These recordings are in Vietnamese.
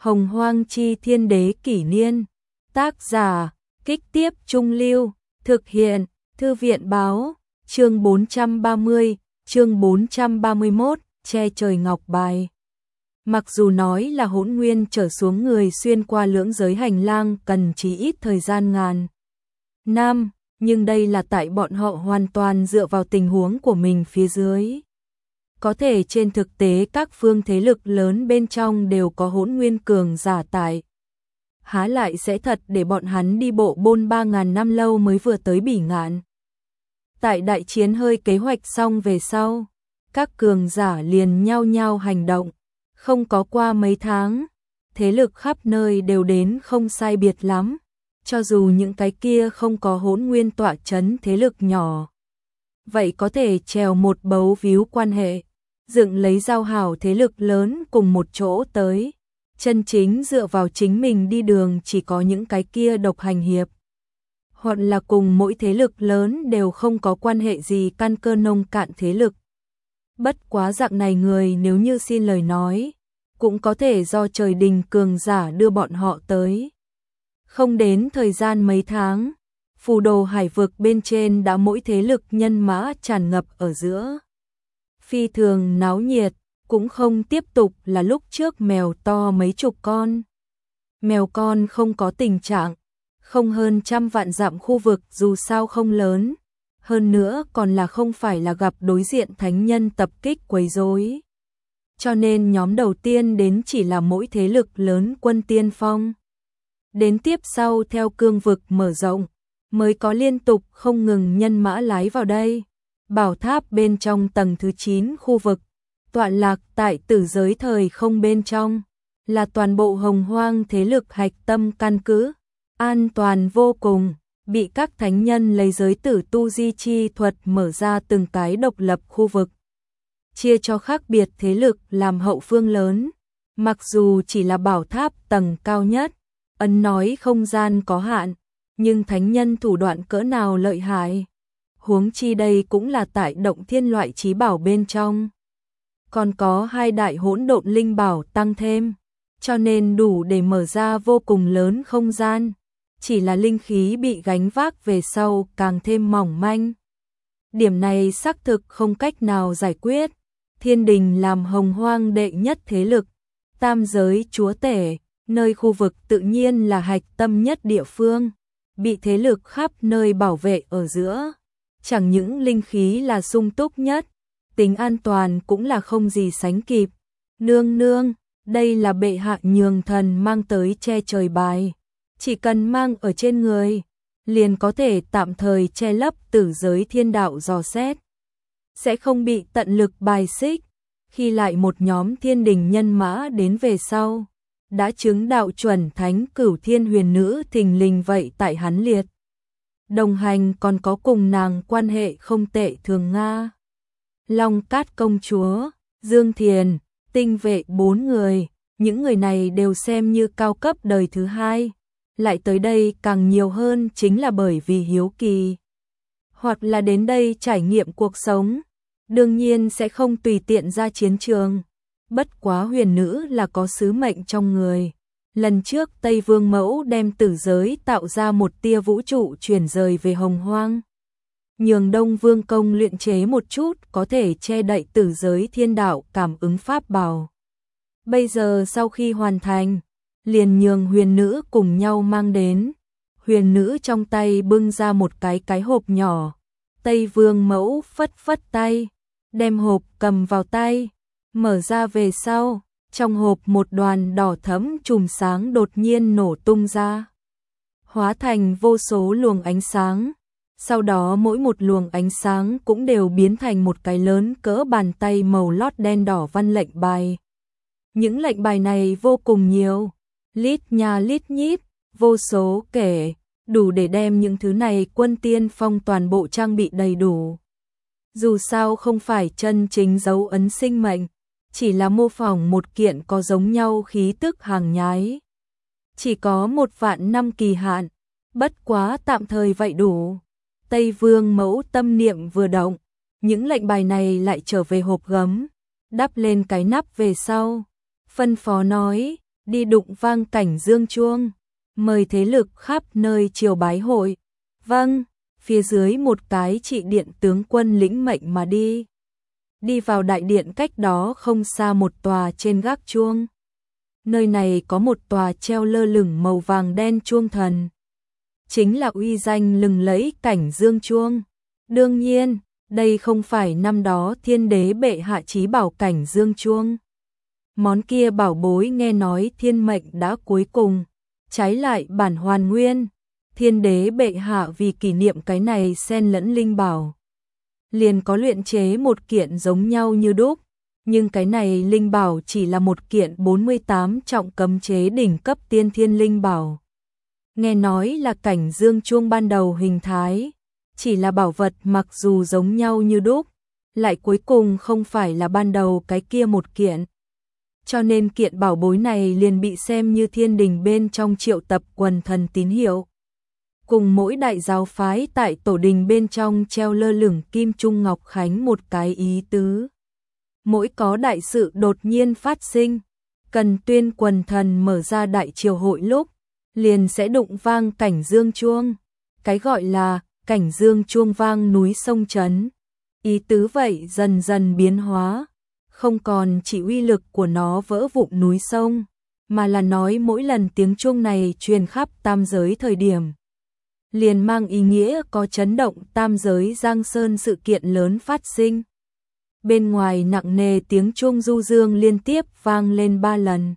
Hồng Hoang Chi Thiên Đế Kỷ Niên. Tác giả, Kích Tiếp Trung Lưu. Thực hiện, Thư viện Báo. Chương 430, chương 431, che trời ngọc bài. Mặc dù nói là hỗn nguyên trở xuống người xuyên qua lưỡng giới hành lang cần chí ít thời gian ngàn năm, nhưng đây là tại bọn họ hoàn toàn dựa vào tình huống của mình phía dưới. Có thể trên thực tế các phương thế lực lớn bên trong đều có hỗn nguyên cường giả tại. Há lại sẽ thật để bọn hắn đi bộ bôn 3.000 năm lâu mới vừa tới Bỉ Ngạn. Tại đại chiến hơi kế hoạch xong về sau, các cường giả liền nhao nhao hành động. Không có qua mấy tháng, thế lực khắp nơi đều đến không sai biệt lắm. Cho dù những cái kia không có hỗn nguyên tọa chấn thế lực nhỏ, vậy có thể trèo một bấu víu quan hệ, dựng lấy giao hảo thế lực lớn cùng một chỗ tới. Chân chính dựa vào chính mình đi đường chỉ có những cái kia độc hành hiệp, hoặc là cùng mỗi thế lực lớn đều không có quan hệ gì căn cơ nông cạn thế lực. Bất quá dạng này người nếu như xin lời nói, cũng có thể do trời đình cường giả đưa bọn họ tới. Không đến thời gian mấy tháng, phù đồ hải vực bên trên đã mỗi thế lực nhân mã tràn ngập ở giữa. Phi thường náo nhiệt, cũng không tiếp tục là lúc trước mèo to mấy chục con. Mèo con không có tình trạng, không hơn 100 vạn dặm khu vực dù sao không lớn. Hơn nữa còn là không phải là gặp đối diện thánh nhân tập kích quấy rối. Cho nên nhóm đầu tiên đến chỉ là mỗi thế lực lớn quân tiên phong. Đến tiếp sau theo cương vực mở rộng, mới có liên tục không ngừng nhân mã lái vào đây. Bảo tháp bên trong tầng thứ 9 khu vực, tọa lạc tại tử giới thời không bên trong, là toàn bộ hồng hoang thế lực hạch tâm căn cứ, an toàn vô cùng, bị các thánh nhân lấy giới tử tu di chi thuật mở ra từng cái độc lập khu vực, chia cho khác biệt thế lực làm hậu phương lớn. Mặc dù chỉ là bảo tháp tầng cao nhất, ấn nói không gian có hạn, nhưng thánh nhân thủ đoạn cỡ nào lợi hại. Huống chi đây cũng là tại động thiên loại trí bảo bên trong. Còn có 2 đại hỗn độn linh bảo tăng thêm, cho nên đủ để mở ra vô cùng lớn không gian. Chỉ là linh khí bị gánh vác về sau càng thêm mỏng manh. Điểm này xác thực không cách nào giải quyết. Thiên đình làm hồng hoang đệ nhất thế lực, tam giới chúa tể, nơi khu vực tự nhiên là hạch tâm nhất địa phương, bị thế lực khắp nơi bảo vệ ở giữa. Chẳng những linh khí là sung túc nhất, tính an toàn cũng là không gì sánh kịp. Nương nương, đây là bệ hạ nhường thần mang tới che trời bài. Chỉ cần mang ở trên người, liền có thể tạm thời che lấp tử giới thiên đạo dò xét. Sẽ không bị tận lực bài xích. Khi lại một nhóm thiên đình nhân mã đến về sau, đã chứng đạo chuẩn thánh cửu thiên huyền nữ thình lình vậy tại hắn liệt. Đồng hành còn có cùng nàng quan hệ không tệ thường Nga, Long Cát công chúa, Dương Thiền, tinh vệ 4 người. Những người này đều xem như cao cấp đời thứ 2. Lại tới đây càng nhiều hơn chính là bởi vì hiếu kỳ, hoặc là đến đây trải nghiệm cuộc sống. Đương nhiên sẽ không tùy tiện ra chiến trường. Bất quá huyền nữ là có sứ mệnh trong người. Lần trước Tây Vương Mẫu đem tử giới tạo ra một tia vũ trụ chuyển rời về hồng hoang, nhường Đông Vương công luyện chế một chút có thể che đậy tử giới thiên đạo cảm ứng pháp bảo. Bây giờ sau khi hoàn thành, liền nhường huyền nữ cùng nhau mang đến. Huyền nữ trong tay bưng ra một cái hộp nhỏ. Tây Vương Mẫu phất phất tay, đem hộp cầm vào tay, mở ra về sau, trong hộp một đoàn đỏ thẫm chùm sáng đột nhiên nổ tung ra, hóa thành vô số luồng ánh sáng. Sau đó mỗi một luồng ánh sáng cũng đều biến thành một cái lớn cỡ bàn tay màu lót đen đỏ văn lệnh bài. Những lệnh bài này vô cùng nhiều, lít nha lít nhít, vô số kể, đủ để đem những thứ này quân tiên phong toàn bộ trang bị đầy đủ. Dù sao không phải chân chính dấu ấn sinh mệnh, chỉ là mô phỏng một kiện có giống nhau khí tức hàng nhái. Chỉ có 1 vạn năm kỳ hạn, bất quá tạm thời vậy đủ. Tây Vương Mẫu tâm niệm vừa động, những lệnh bài này lại trở về hộp gấm, đắp lên cái nắp về sau. Phân phó nói, đi đụng vang cảnh dương chuông, mời thế lực khắp nơi triều bái hội. Vâng, phía dưới một cái trị điện tướng quân lĩnh mệnh mà đi. Đi vào đại điện, cách đó không xa một tòa trên gác chuông. Nơi này có một tòa treo lơ lửng màu vàng đen chuông thần. Chính là uy danh lừng lẫy cảnh dương chuông. Đương nhiên, đây không phải năm đó thiên đế bệ hạ chí bảo cảnh dương chuông. Món kia bảo bối nghe nói thiên mệnh đã cuối cùng, trái lại bản hoàn nguyên. Thiên đế bệ hạ vì kỷ niệm cái này xen lẫn linh bảo, liền có luyện chế một kiện giống nhau như đúc, nhưng cái này linh bảo chỉ là một kiện 48 trọng cấm chế đỉnh cấp tiên thiên linh bảo. Nghe nói là cảnh dương chuông ban đầu hình thái, chỉ là bảo vật mặc dù giống nhau như đúc, lại cuối cùng không phải là ban đầu cái kia một kiện. Cho nên kiện bảo bối này liền bị xem như thiên đình bên trong triệu tập quần thần tín hiệu. Cùng mỗi đại giáo phái tại tổ đình bên trong treo lơ lửng kim trung ngọc khánh một cái ý tứ. Mỗi có đại sự đột nhiên phát sinh, cần tuyên quần thần mở ra đại triều hội lúc, liền sẽ đụng vang cảnh dương chuông. Cái gọi là cảnh dương chuông vang núi sông chấn. Ý tứ vậy dần dần biến hóa, không còn chỉ uy lực của nó vỡ vụn núi sông, mà là nói mỗi lần tiếng chuông này truyền khắp tam giới thời điểm, liền mang ý nghĩa có chấn động tam giới giang sơn sự kiện lớn phát sinh. Bên ngoài nặng nề tiếng chuông du dương liên tiếp vang lên 3 lần.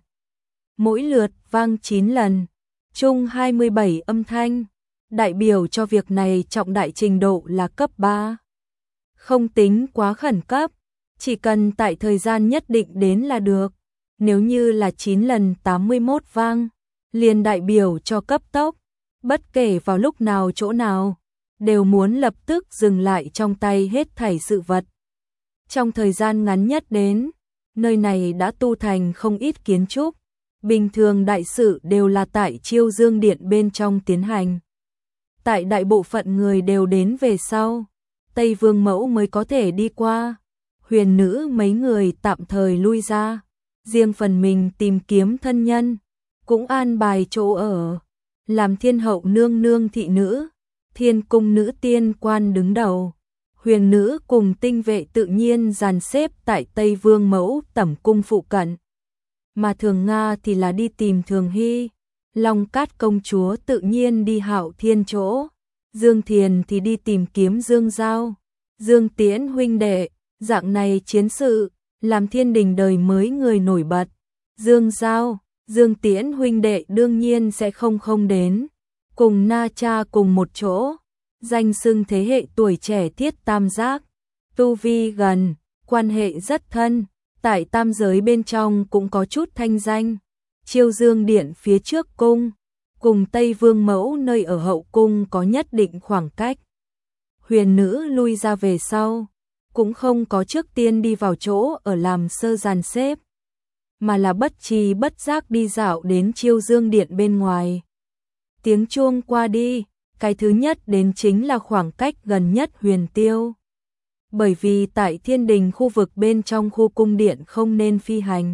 Mỗi lượt vang 9 lần, chung 27 âm thanh, đại biểu cho việc này trọng đại trình độ là cấp 3. Không tính quá khẩn cấp, chỉ cần tại thời gian nhất định đến là được. Nếu như là 9 lần 81 vang, liền đại biểu cho cấp tốc, bất kể vào lúc nào chỗ nào, đều muốn lập tức dừng lại trong tay hết thảy sự vật. Trong thời gian ngắn nhất đến, nơi này đã tu thành không ít kiến trúc, bình thường đại sự đều là tại Chiêu Dương Điện bên trong tiến hành. Tại đại bộ phận người đều đến về sau, Tây Vương Mẫu mới có thể đi qua. Huyền nữ mấy người tạm thời lui ra, riêng phần mình tìm kiếm thân nhân, cũng an bài chỗ ở, làm thiên hậu nương nương thị nữ, thiên cung nữ tiên quan đứng đầu, huyền nữ cùng tinh vệ tự nhiên dàn xếp tại Tây Vương Mẫu tẩm cung phụ cận. Mà Thường Nga thì là đi tìm Thường Hy, Long Cát công chúa tự nhiên đi Hạo Thiên chỗ, Dương Thiền thì đi tìm kiếm Dương Giao, Dương Tiễn huynh đệ. Dạng này chiến sự, làm thiên đình đời mới người nổi bật. Dương Giao, Dương Tiễn huynh đệ đương nhiên sẽ không đến. Cùng Na Cha cùng một chỗ, danh xưng thế hệ tuổi trẻ thiết tam giác. Tu vi gần, quan hệ rất thân, tại tam giới bên trong cũng có chút thanh danh. Chiêu Dương Điện phía trước cung, cùng Tây Vương Mẫu nơi ở hậu cung có nhất định khoảng cách. Huyền nữ lui ra về sau, cũng không có trước tiên đi vào chỗ ở làm sơ dàn xếp, mà là bất tri bất giác đi dạo đến Chiêu Dương Điện bên ngoài. Tiếng chuông qua đi, cái thứ nhất đến chính là khoảng cách gần nhất Huyền Tiêu. Bởi vì tại thiên đình khu vực bên trong khu cung điện không nên phi hành,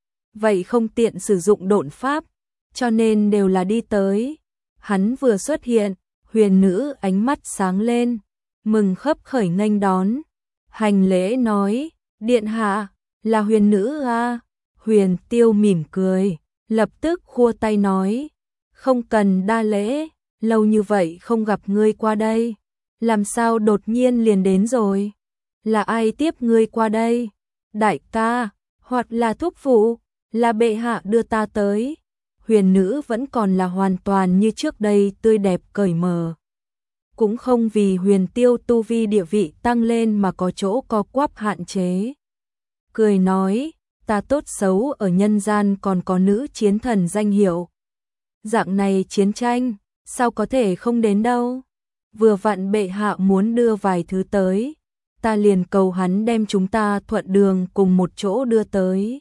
vậy không tiện sử dụng độn pháp, cho nên đều là đi tới. Hắn vừa xuất hiện, huyền nữ ánh mắt sáng lên, mừng khấp khởi nghênh đón. Hành lễ nói, điện hạ, là huyền nữ à? Huyền Tiêu mỉm cười, lập tức khua tay nói, không cần đa lễ, lâu như vậy không gặp ngươi qua đây, làm sao đột nhiên liền đến rồi? Là ai tiếp ngươi qua đây? Đại ca, hoặc là thúc phụ, là bệ hạ đưa ta tới. Huyền nữ vẫn còn là hoàn toàn như trước đây tươi đẹp cởi mở. Cũng không vì Huyền Tiêu tu vi địa vị tăng lên mà có chỗ co quắp hạn chế. Cười nói, ta tốt xấu ở nhân gian còn có nữ chiến thần danh hiệu. Dạng này chiến tranh, sao có thể không đến đâu. Vừa vặn bệ hạ muốn đưa vài thứ tới, ta liền cầu hắn đem chúng ta thuận đường cùng một chỗ đưa tới.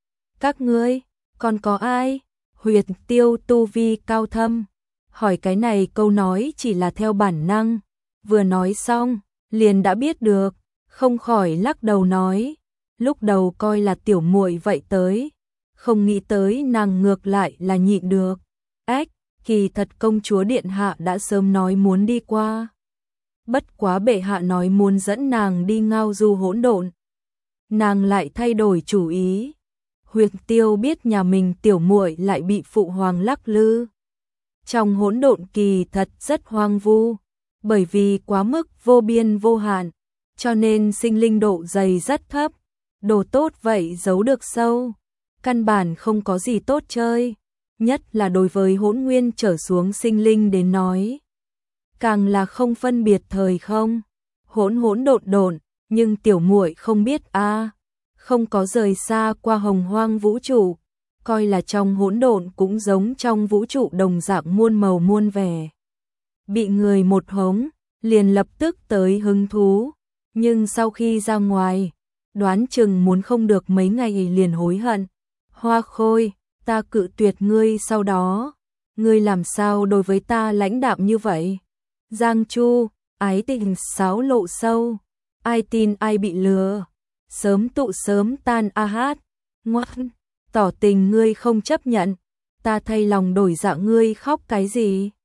Các ngươi, còn có ai? Huyền Tiêu tu vi cao thâm, hỏi cái này câu nói chỉ là theo bản năng, vừa nói xong, liền đã biết được, không khỏi lắc đầu nói, lúc đầu coi là tiểu muội vậy tới, không nghĩ tới nàng ngược lại là nhịn được. Ách, kỳ thật công chúa điện hạ đã sớm nói muốn đi qua. Bất quá bệ hạ nói muốn dẫn nàng đi ngao du hỗn độn. Nàng lại thay đổi chủ ý. Huyệt Tiêu biết nhà mình tiểu muội lại bị phụ hoàng lắc lư. Trong hỗn độn kỳ thật rất hoang vu, bởi vì quá mức vô biên vô hạn, cho nên sinh linh độ dày rất thấp. Đồ tốt vậy giấu được sâu, căn bản không có gì tốt chơi, nhất là đối với hỗn nguyên trở xuống sinh linh đến nói. Càng là không phân biệt thời không, hỗn hỗn độn độn, nhưng tiểu muội không biết a, không có rời xa qua hồng hoang vũ trụ, coi là trong hỗn độn cũng giống trong vũ trụ đồng dạng muôn màu muôn vẻ. Bị người một hống, liền lập tức tới hứng thú, nhưng sau khi ra ngoài, đoán chừng muốn không được mấy ngày liền hối hận. Hoa Khôi, ta cự tuyệt ngươi sau đó, ngươi làm sao đối với ta lãnh đạm như vậy? Giang Chu, ái tình sáo lộ sâu, ai tin ai bị lừa, sớm tụ sớm tan a hát, ngoan, tỏ tình ngươi không chấp nhận, ta thay lòng đổi dạ ngươi khóc cái gì?